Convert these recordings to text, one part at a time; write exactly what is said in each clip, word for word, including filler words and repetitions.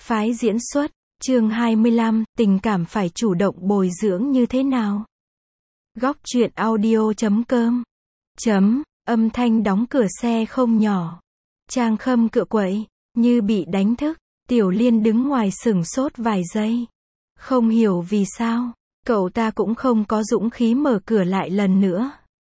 Phái diễn xuất, chương hai mươi lăm, tình cảm phải chủ động bồi dưỡng như thế nào? Góc truyện audio chấm com chấm, âm thanh đóng cửa xe không nhỏ. Trang Khâm cựa quậy, như bị đánh thức. Tiểu Liên đứng ngoài sửng sốt vài giây. Không hiểu vì sao, cậu ta cũng không có dũng khí mở cửa lại lần nữa.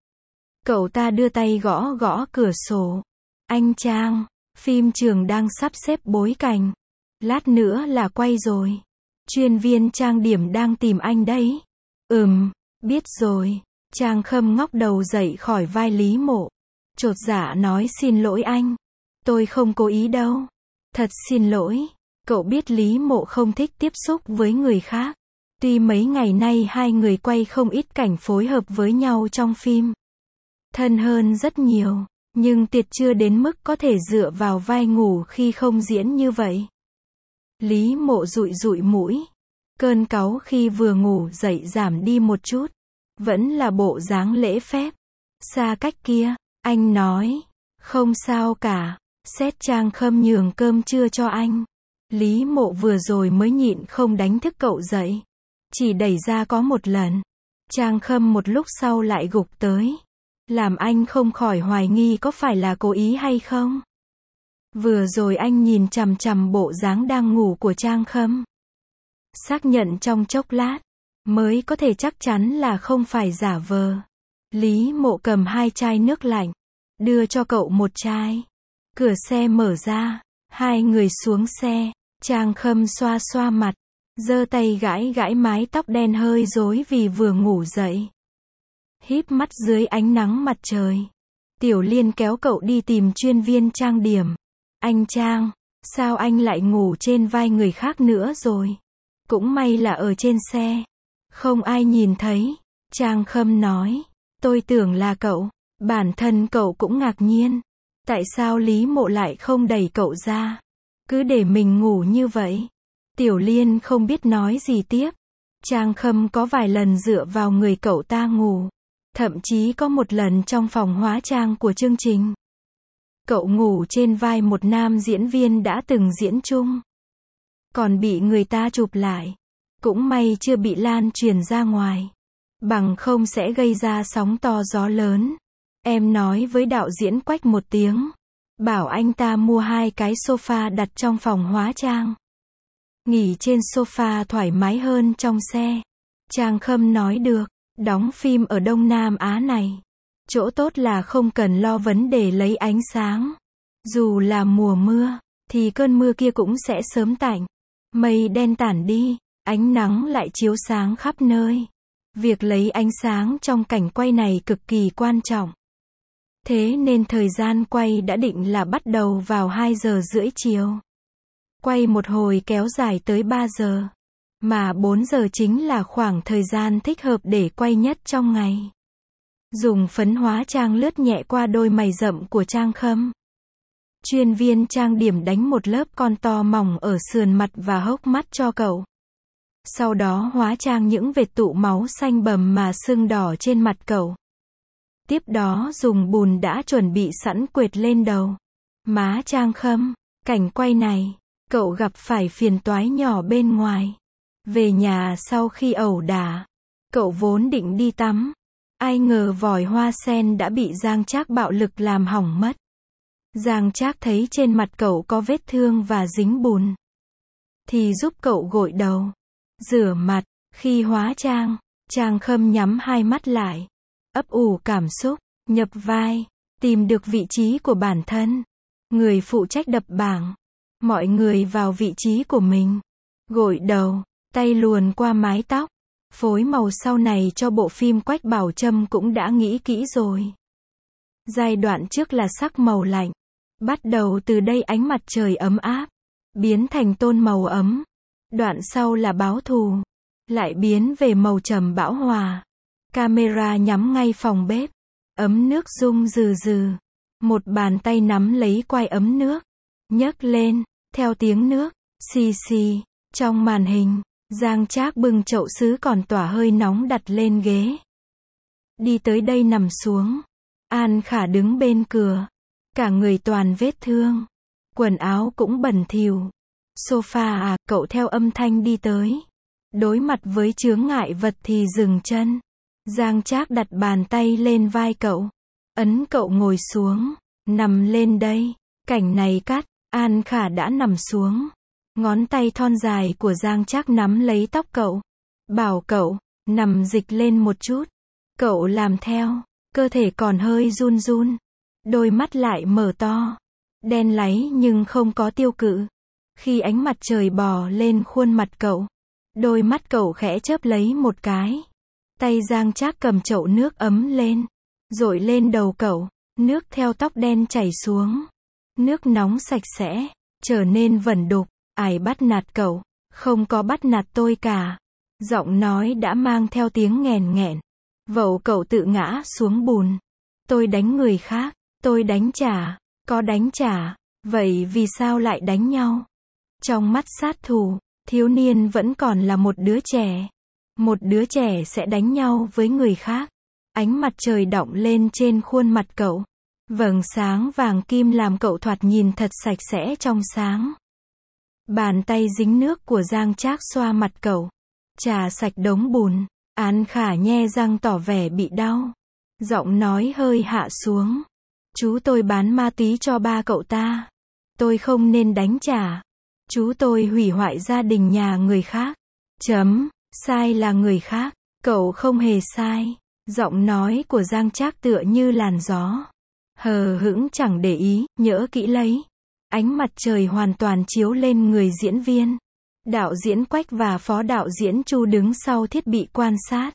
Cậu ta đưa tay gõ gõ cửa sổ. Anh Trang, phim trường đang sắp xếp bối cảnh. Lát nữa là quay rồi. Chuyên viên trang điểm đang tìm anh đấy. Ừm, biết rồi. Trang Khâm ngóc đầu dậy khỏi vai Lý Mộ. Chột dạ nói xin lỗi anh. Tôi không cố ý đâu. Thật xin lỗi. Cậu biết Lý Mộ không thích tiếp xúc với người khác. Tuy mấy ngày nay hai người quay không ít cảnh phối hợp với nhau trong phim. Thân hơn rất nhiều, nhưng tuyệt chưa đến mức có thể dựa vào vai ngủ khi không diễn như vậy. Lý Mộ dụi dụi mũi. Cơn cáu khi vừa ngủ dậy giảm đi một chút. Vẫn là bộ dáng lễ phép. Xa cách kia, anh nói. Không sao cả. Xét Trang Khâm nhường cơm trưa cho anh. Lý Mộ vừa rồi mới nhịn không đánh thức cậu dậy. Chỉ đẩy ra có một lần. Trang Khâm một lúc sau lại gục tới. Làm anh không khỏi hoài nghi có phải là cố ý hay không. Vừa rồi anh nhìn chằm chằm bộ dáng đang ngủ của Trang Khâm. Xác nhận trong chốc lát, mới có thể chắc chắn là không phải giả vờ. Lý Mộ cầm hai chai nước lạnh, đưa cho cậu một chai. Cửa xe mở ra, hai người xuống xe. Trang Khâm xoa xoa mặt, giơ tay gãi gãi mái tóc đen hơi rối vì vừa ngủ dậy. Híp mắt dưới ánh nắng mặt trời. Tiểu Liên kéo cậu đi tìm chuyên viên trang điểm. Anh Trang, sao anh lại ngủ trên vai người khác nữa rồi? Cũng may là ở trên xe. Không ai nhìn thấy. Trang Khâm nói. Tôi tưởng là cậu. Bản thân cậu cũng ngạc nhiên. Tại sao Lý Mộ lại không đẩy cậu ra? Cứ để mình ngủ như vậy. Tiểu Liên không biết nói gì tiếp. Trang Khâm có vài lần dựa vào người cậu ta ngủ. Thậm chí có một lần trong phòng hóa trang của chương trình. Cậu ngủ trên vai một nam diễn viên đã từng diễn chung. Còn bị người ta chụp lại. Cũng may chưa bị lan truyền ra ngoài. Bằng không sẽ gây ra sóng to gió lớn. Em nói với đạo diễn Quách một tiếng. Bảo anh ta mua hai cái sofa đặt trong phòng hóa trang. Nghỉ trên sofa thoải mái hơn trong xe. Trang Khâm nói được. Đóng phim ở Đông Nam Á này. Chỗ tốt là không cần lo vấn đề lấy ánh sáng. Dù là mùa mưa, thì cơn mưa kia cũng sẽ sớm tạnh. Mây đen tản đi, ánh nắng lại chiếu sáng khắp nơi. Việc lấy ánh sáng trong cảnh quay này cực kỳ quan trọng. Thế nên thời gian quay đã định là bắt đầu vào hai giờ rưỡi chiều. Quay một hồi kéo dài tới ba giờ. Mà bốn giờ chính là khoảng thời gian thích hợp để quay nhất trong ngày. Dùng phấn hóa trang lướt nhẹ qua đôi mày rậm của Trang Khâm. Chuyên viên trang điểm đánh một lớp contour mỏng ở sườn mặt và hốc mắt cho cậu. Sau đó hóa trang những vệt tụ máu xanh bầm mà sưng đỏ trên mặt cậu. Tiếp đó dùng bùn đã chuẩn bị sẵn quệt lên đầu. Má Trang Khâm, cảnh quay này, cậu gặp phải phiền toái nhỏ bên ngoài. Về nhà sau khi ẩu đả, cậu vốn định đi tắm. Ai ngờ vòi hoa sen đã bị Giang Trác bạo lực làm hỏng mất. Giang Trác thấy trên mặt cậu có vết thương và dính bùn. Thì giúp cậu gội đầu, rửa mặt. Khi hóa trang, Trang Khâm nhắm hai mắt lại. Ấp ủ cảm xúc, nhập vai, tìm được vị trí của bản thân. Người phụ trách đập bảng. Mọi người vào vị trí của mình. Gội đầu. Tay luồn qua mái tóc. Phối màu sau này cho bộ phim Quách Bảo Trâm cũng đã nghĩ kỹ rồi. Giai đoạn trước là sắc màu lạnh. Bắt đầu từ đây ánh mặt trời ấm áp. Biến thành tôn màu ấm. Đoạn sau là báo thù. Lại biến về màu trầm bão hòa. Camera nhắm ngay phòng bếp. Ấm nước rung rừ rừ. Một bàn tay nắm lấy quai ấm nước. Nhấc lên. Theo tiếng nước. Xì xì. Trong màn hình. Giang Trác bưng chậu sứ còn tỏa hơi nóng đặt lên ghế. Đi tới đây nằm xuống. An Khả đứng bên cửa. Cả người toàn vết thương. Quần áo cũng bẩn thỉu. Sofa à, cậu theo âm thanh đi tới. Đối mặt với chướng ngại vật thì dừng chân. Giang Trác đặt bàn tay lên vai cậu. Ấn cậu ngồi xuống. Nằm lên đây. Cảnh này cắt. An Khả đã nằm xuống. Ngón tay thon dài của Giang Trác nắm lấy tóc cậu. Bảo cậu, nằm dịch lên một chút. Cậu làm theo. Cơ thể còn hơi run run. Đôi mắt lại mở to. Đen láy nhưng không có tiêu cự. Khi ánh mặt trời bò lên khuôn mặt cậu. Đôi mắt cậu khẽ chớp lấy một cái. Tay Giang Trác cầm chậu nước ấm lên. Dội lên đầu cậu. Nước theo tóc đen chảy xuống. Nước nóng sạch sẽ. Trở nên vẩn đục. Ai bắt nạt cậu? Không có bắt nạt tôi cả. Giọng nói đã mang theo tiếng nghèn nghẹn. Vậu cậu tự ngã xuống bùn. Tôi đánh người khác. Tôi đánh trả. Có đánh trả. Vậy vì sao lại đánh nhau? Trong mắt sát thủ, thiếu niên vẫn còn là một đứa trẻ. Một đứa trẻ sẽ đánh nhau với người khác. Ánh mặt trời đọng lên trên khuôn mặt cậu. Vầng sáng vàng kim làm cậu thoạt nhìn thật sạch sẽ trong sáng. Bàn tay dính nước của Giang Trác xoa mặt cậu. Chà sạch đống bùn. An Khả nhe răng tỏ vẻ bị đau. Giọng nói hơi hạ xuống. Chú tôi bán ma túy cho ba cậu ta. Tôi không nên đánh trả. Chú tôi hủy hoại gia đình nhà người khác. Chấm. Sai là người khác. Cậu không hề sai. Giọng nói của Giang Trác tựa như làn gió. Hờ hững chẳng để ý, nhỡ kỹ lấy. Ánh mặt trời hoàn toàn chiếu lên người diễn viên. Đạo diễn Quách và phó đạo diễn Chu đứng sau thiết bị quan sát.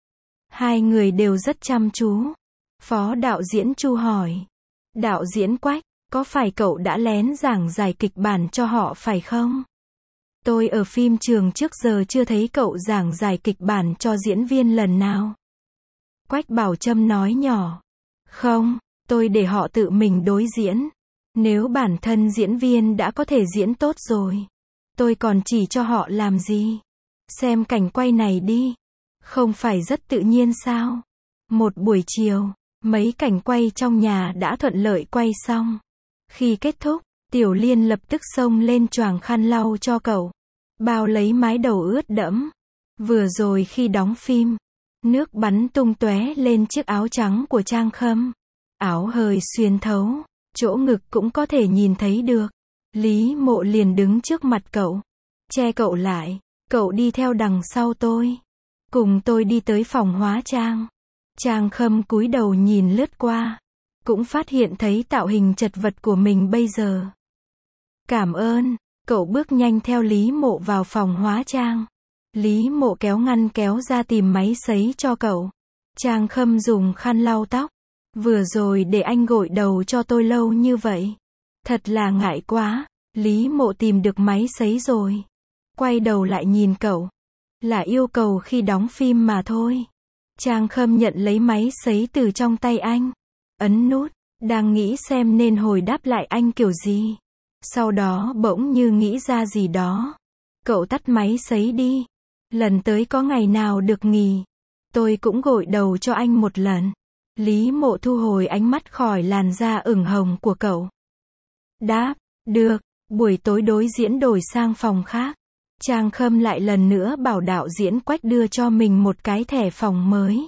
Hai người đều rất chăm chú. Phó đạo diễn Chu hỏi. Đạo diễn Quách, có phải cậu đã lén giảng giải kịch bản cho họ phải không? Tôi ở phim trường trước giờ chưa thấy cậu giảng giải kịch bản cho diễn viên lần nào. Quách Bảo Trâm nói nhỏ. Không, tôi để họ tự mình đối diễn. Nếu bản thân diễn viên đã có thể diễn tốt rồi, tôi còn chỉ cho họ làm gì? Xem cảnh quay này đi. Không phải rất tự nhiên sao? Một buổi chiều, mấy cảnh quay trong nhà đã thuận lợi quay xong. Khi kết thúc, Tiểu Liên lập tức xông lên choàng khăn lau cho cậu. Bao lấy mái đầu ướt đẫm. Vừa rồi khi đóng phim, nước bắn tung tóe lên chiếc áo trắng của Trang Khâm. Áo hơi xuyên thấu, chỗ ngực cũng có thể nhìn thấy được. Lý Mộ liền đứng trước mặt cậu, che cậu lại. Cậu đi theo đằng sau tôi. Cùng tôi đi tới phòng hóa trang. Trang Khâm cúi đầu nhìn lướt qua. Cũng phát hiện thấy tạo hình chật vật của mình bây giờ. Cảm ơn. Cậu bước nhanh theo Lý Mộ vào phòng hóa trang. Lý Mộ kéo ngăn kéo ra tìm máy sấy cho cậu. Trang Khâm dùng khăn lau tóc. Vừa rồi để anh gội đầu cho tôi lâu như vậy. Thật là ngại quá. Lý Mộ tìm được máy sấy rồi. Quay đầu lại nhìn cậu. Là yêu cầu khi đóng phim mà thôi. Trang Khâm nhận lấy máy sấy từ trong tay anh. Ấn nút. Đang nghĩ xem nên hồi đáp lại anh kiểu gì. Sau đó bỗng như nghĩ ra gì đó. Cậu tắt máy sấy đi. Lần tới có ngày nào được nghỉ, tôi cũng gội đầu cho anh một lần. Lý Mộ thu hồi ánh mắt khỏi làn da ửng hồng của cậu. Đáp, được. Buổi tối đối diễn đổi sang phòng khác. Trang Khâm lại lần nữa bảo đạo diễn Quách đưa cho mình một cái thẻ phòng mới.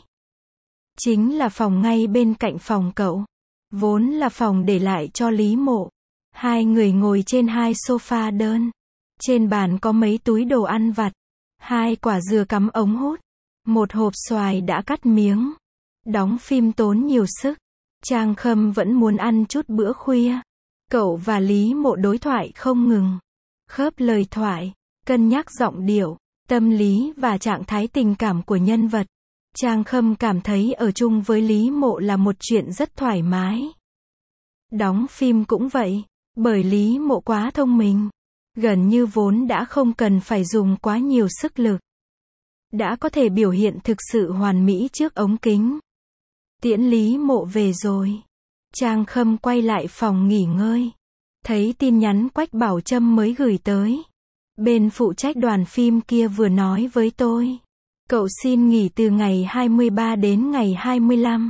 Chính là phòng ngay bên cạnh phòng cậu. Vốn là phòng để lại cho Lý Mộ. Hai người ngồi trên hai sofa đơn. Trên bàn có mấy túi đồ ăn vặt. Hai quả dừa cắm ống hút. Một hộp xoài đã cắt miếng. Đóng phim tốn nhiều sức. Trang Khâm vẫn muốn ăn chút bữa khuya. Cậu và Lý Mộ đối thoại không ngừng. Khớp lời thoại, cân nhắc giọng điệu, tâm lý và trạng thái tình cảm của nhân vật. Trang Khâm cảm thấy ở chung với Lý Mộ là một chuyện rất thoải mái. Đóng phim cũng vậy, bởi Lý Mộ quá thông minh. Gần như vốn đã không cần phải dùng quá nhiều sức lực. Đã có thể biểu hiện thực sự hoàn mỹ trước ống kính. Tiễn Lý Mộ về rồi. Trang Khâm quay lại phòng nghỉ ngơi. Thấy tin nhắn Quách Bảo Trâm mới gửi tới. Bên phụ trách đoàn phim kia vừa nói với tôi. Cậu xin nghỉ từ ngày hai mươi ba đến ngày hai mươi lăm.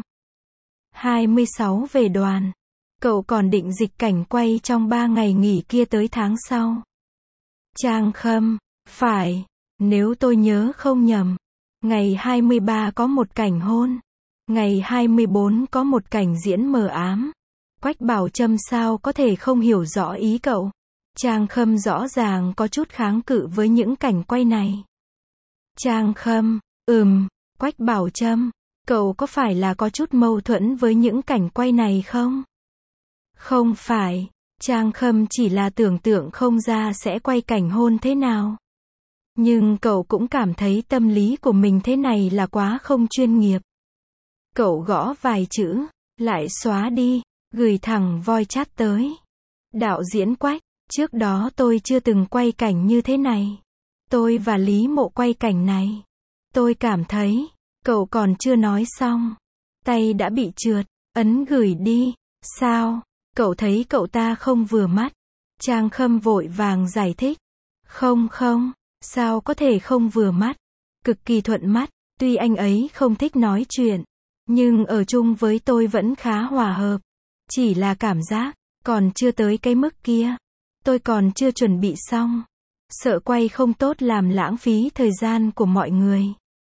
hai mươi sáu về đoàn. Cậu còn định dịch cảnh quay trong ba ngày nghỉ kia tới tháng sau. Trang Khâm, phải, nếu tôi nhớ không nhầm. Ngày hai mươi ba có một cảnh hôn. Ngày hai mươi bốn có một cảnh diễn mờ ám. Quách Bảo Trâm sao có thể không hiểu rõ ý cậu. Trang Khâm rõ ràng có chút kháng cự với những cảnh quay này. Trang Khâm, ừm, Quách Bảo Trâm, cậu có phải là có chút mâu thuẫn với những cảnh quay này không? Không phải, Trang Khâm chỉ là tưởng tượng không ra sẽ quay cảnh hôn thế nào. Nhưng cậu cũng cảm thấy tâm lý của mình thế này là quá không chuyên nghiệp. Cậu gõ vài chữ, lại xóa đi, gửi thẳng voice chat tới. Đạo diễn Quách, trước đó tôi chưa từng quay cảnh như thế này. Tôi và Lý Mộ quay cảnh này. Tôi cảm thấy, cậu còn chưa nói xong. Tay đã bị trượt, ấn gửi đi. Sao? Cậu thấy cậu ta không vừa mắt. Trang Khâm vội vàng giải thích. Không không, sao có thể không vừa mắt? Cực kỳ thuận mắt, tuy anh ấy không thích nói chuyện. Nhưng ở chung với tôi vẫn khá hòa hợp. Chỉ là cảm giác, còn chưa tới cái mức kia. Tôi còn chưa chuẩn bị xong. Sợ quay không tốt làm lãng phí thời gian của mọi người.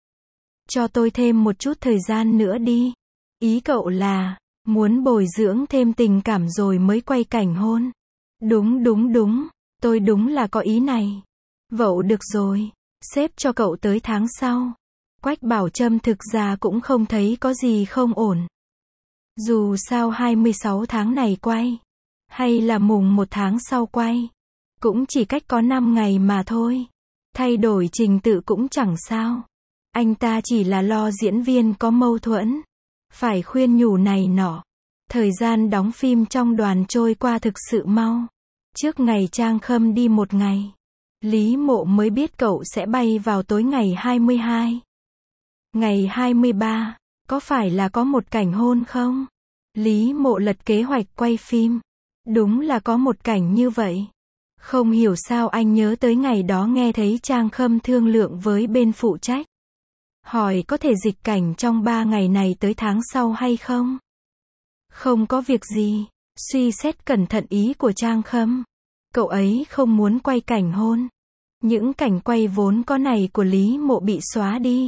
Cho tôi thêm một chút thời gian nữa đi. Ý cậu là, muốn bồi dưỡng thêm tình cảm rồi mới quay cảnh hôn. Đúng đúng đúng, tôi đúng là có ý này. Vậu được rồi, xếp cho cậu tới tháng sau. Quách Bảo Trâm thực ra cũng không thấy có gì không ổn. Dù sao hai mươi sáu tháng này quay, hay là mùng một tháng sau quay, cũng chỉ cách có năm ngày mà thôi. Thay đổi trình tự cũng chẳng sao. Anh ta chỉ là lo diễn viên có mâu thuẫn. Phải khuyên nhủ này nọ. Thời gian đóng phim trong đoàn trôi qua thực sự mau. Trước ngày Trang Khâm đi một ngày, Lý Mộ mới biết cậu sẽ bay vào tối ngày hai mươi hai. Ngày hai mươi ba, có phải là có một cảnh hôn không? Lý Mộ lật kế hoạch quay phim. Đúng là có một cảnh như vậy. Không hiểu sao anh nhớ tới ngày đó nghe thấy Trang Khâm thương lượng với bên phụ trách. Hỏi có thể dịch cảnh trong ba ngày này tới tháng sau hay không? Không có việc gì. Suy xét cẩn thận ý của Trang Khâm. Cậu ấy không muốn quay cảnh hôn. Những cảnh quay vốn có này của Lý Mộ bị xóa đi.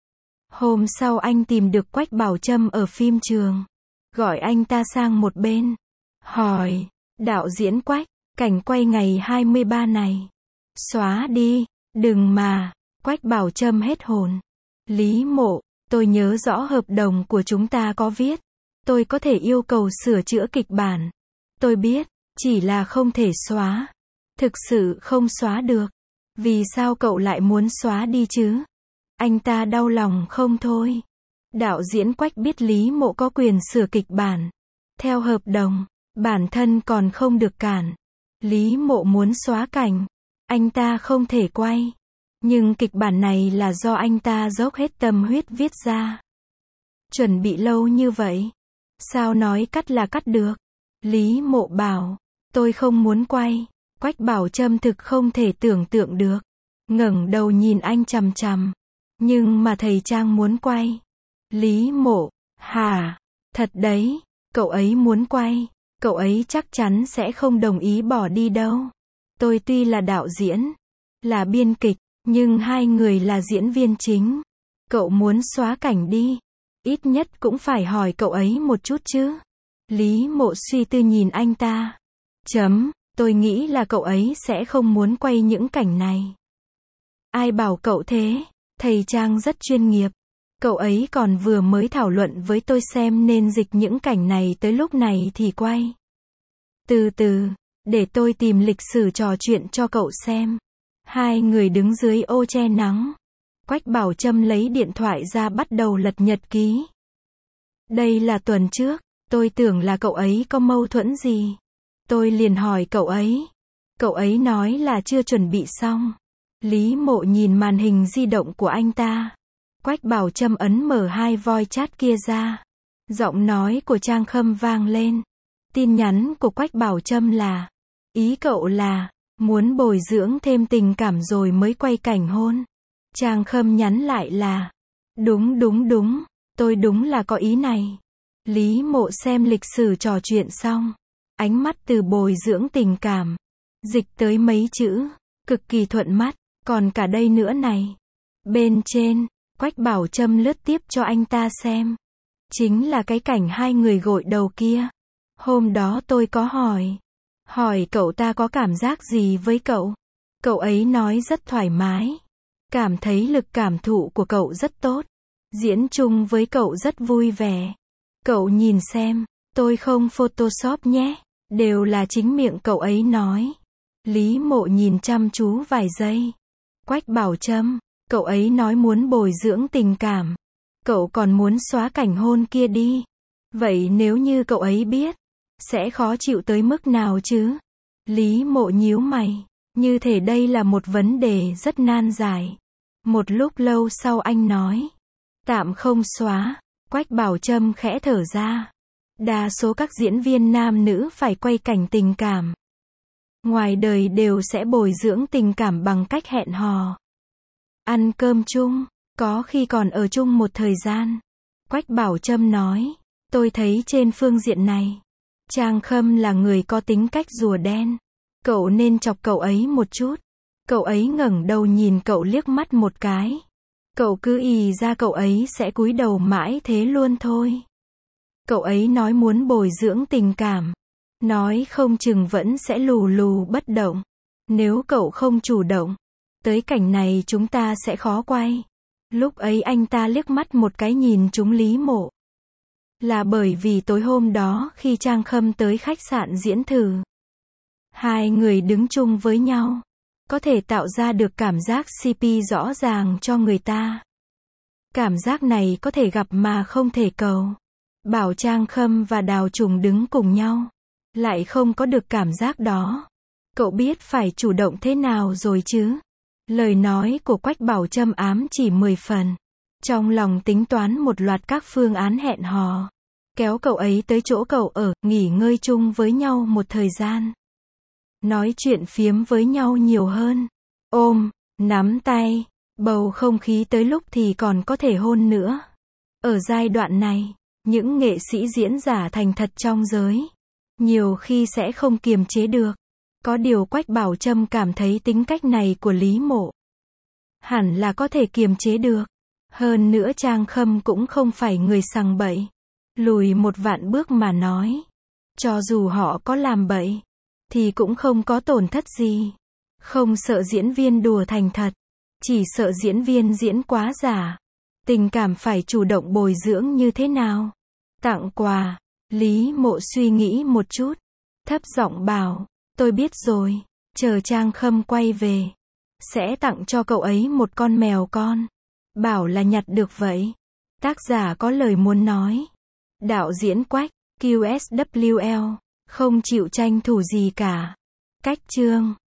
Hôm sau anh tìm được Quách Bảo Trâm ở phim trường. Gọi anh ta sang một bên. Hỏi, đạo diễn Quách, cảnh quay ngày hai mươi ba này. Xóa đi, đừng mà. Quách Bảo Trâm hết hồn. Lý Mộ, tôi nhớ rõ hợp đồng của chúng ta có viết. Tôi có thể yêu cầu sửa chữa kịch bản. Tôi biết, chỉ là không thể xóa. Thực sự không xóa được. Vì sao cậu lại muốn xóa đi chứ? Anh ta đau lòng không thôi. Đạo diễn Quách biết Lý Mộ có quyền sửa kịch bản. Theo hợp đồng, bản thân còn không được cản. Lý Mộ muốn xóa cảnh. Anh ta không thể quay. Nhưng kịch bản này là do anh ta dốc hết tâm huyết viết ra. Chuẩn bị lâu như vậy. Sao nói cắt là cắt được? Lý Mộ bảo, tôi không muốn quay. Quách Bảo Trâm thực không thể tưởng tượng được. Ngẩng đầu nhìn anh chằm chằm. Nhưng mà thầy Trang muốn quay. Lý Mộ, hả? Thật đấy, cậu ấy muốn quay. Cậu ấy chắc chắn sẽ không đồng ý bỏ đi đâu. Tôi tuy là đạo diễn, là biên kịch, nhưng hai người là diễn viên chính. Cậu muốn xóa cảnh đi. Ít nhất cũng phải hỏi cậu ấy một chút chứ. Lý Mộ suy tư nhìn anh ta. Chấm, tôi nghĩ là cậu ấy sẽ không muốn quay những cảnh này. Ai bảo cậu thế? Thầy Trang rất chuyên nghiệp. Cậu ấy còn vừa mới thảo luận với tôi xem nên dịch những cảnh này tới lúc này thì quay. Từ từ, để tôi tìm lịch sử trò chuyện cho cậu xem. Hai người đứng dưới ô che nắng. Quách Bảo Trâm lấy điện thoại ra bắt đầu lật nhật ký. Đây là tuần trước, tôi tưởng là cậu ấy có mâu thuẫn gì. Tôi liền hỏi cậu ấy. Cậu ấy nói là chưa chuẩn bị xong. Lý Mộ nhìn màn hình di động của anh ta. Quách Bảo Trâm ấn mở hai voice chat kia ra. Giọng nói của Trang Khâm vang lên. Tin nhắn của Quách Bảo Trâm là, ý cậu là, muốn bồi dưỡng thêm tình cảm rồi mới quay cảnh hôn. Trang Khâm nhắn lại là, đúng đúng đúng, tôi đúng là có ý này. Lý Mộ xem lịch sử trò chuyện xong. Ánh mắt từ bồi dưỡng tình cảm, dịch tới mấy chữ, cực kỳ thuận mắt, còn cả đây nữa này. Bên trên, Quách Bảo Trâm lướt tiếp cho anh ta xem. Chính là cái cảnh hai người gội đầu kia. Hôm đó tôi có hỏi. Hỏi cậu ta có cảm giác gì với cậu. Cậu ấy nói rất thoải mái. Cảm thấy lực cảm thụ của cậu rất tốt. Diễn chung với cậu rất vui vẻ. Cậu nhìn xem, tôi không photoshop nhé. Đều là chính miệng cậu ấy nói. Lý Mộ nhìn chăm chú vài giây. Quách Bảo Trâm, cậu ấy nói muốn bồi dưỡng tình cảm. Cậu còn muốn xóa cảnh hôn kia đi. Vậy nếu như cậu ấy biết, sẽ khó chịu tới mức nào chứ? Lý Mộ nhíu mày. Như thể đây là một vấn đề rất nan giải. Một lúc lâu sau anh nói. Tạm không xóa. Quách Bảo Trâm khẽ thở ra. Đa số các diễn viên nam nữ phải quay cảnh tình cảm. Ngoài đời đều sẽ bồi dưỡng tình cảm bằng cách hẹn hò. Ăn cơm chung, có khi còn ở chung một thời gian. Quách Bảo Trâm nói. Tôi thấy trên phương diện này, Trang Khâm là người có tính cách rùa đen. Cậu nên chọc cậu ấy một chút. Cậu ấy ngẩng đầu nhìn cậu liếc mắt một cái. Cậu cứ ì ra cậu ấy sẽ cúi đầu mãi thế luôn thôi. Cậu ấy nói muốn bồi dưỡng tình cảm. Nói không chừng vẫn sẽ lù lù bất động. Nếu cậu không chủ động, tới cảnh này chúng ta sẽ khó quay. Lúc ấy anh ta liếc mắt một cái nhìn trúng Lý Mộ. Là bởi vì tối hôm đó khi Trang Khâm tới khách sạn diễn thử, hai người đứng chung với nhau, có thể tạo ra được cảm giác xê pê rõ ràng cho người ta. Cảm giác này có thể gặp mà không thể cầu. Bảo Trang Khâm và Đào Trùng đứng cùng nhau, lại không có được cảm giác đó. Cậu biết phải chủ động thế nào rồi chứ? Lời nói của Quách Bảo Trâm ám chỉ mười phần. Trong lòng tính toán một loạt các phương án hẹn hò. Kéo cậu ấy tới chỗ cậu ở, nghỉ ngơi chung với nhau một thời gian. Nói chuyện phiếm với nhau nhiều hơn. Ôm, nắm tay, bầu không khí tới lúc thì còn có thể hôn nữa. Ở giai đoạn này, những nghệ sĩ diễn giả thành thật trong giới, nhiều khi sẽ không kiềm chế được. Có điều Quách Bảo Trâm cảm thấy tính cách này của Lý Mộ hẳn là có thể kiềm chế được. Hơn nữa Trang Khâm cũng không phải người sằng bậy. Lùi một vạn bước mà nói, cho dù họ có làm bậy, thì cũng không có tổn thất gì. Không sợ diễn viên đùa thành thật, chỉ sợ diễn viên diễn quá giả. Tình cảm phải chủ động bồi dưỡng như thế nào? Tặng quà. Lý Mộ suy nghĩ một chút, thấp giọng bảo, tôi biết rồi, chờ Trang Khâm quay về, sẽ tặng cho cậu ấy một con mèo con. Bảo là nhặt được vậy. Tác giả có lời muốn nói. Đạo diễn Quách, quy ét vê lờ, không chịu tranh thủ gì cả. Cách chương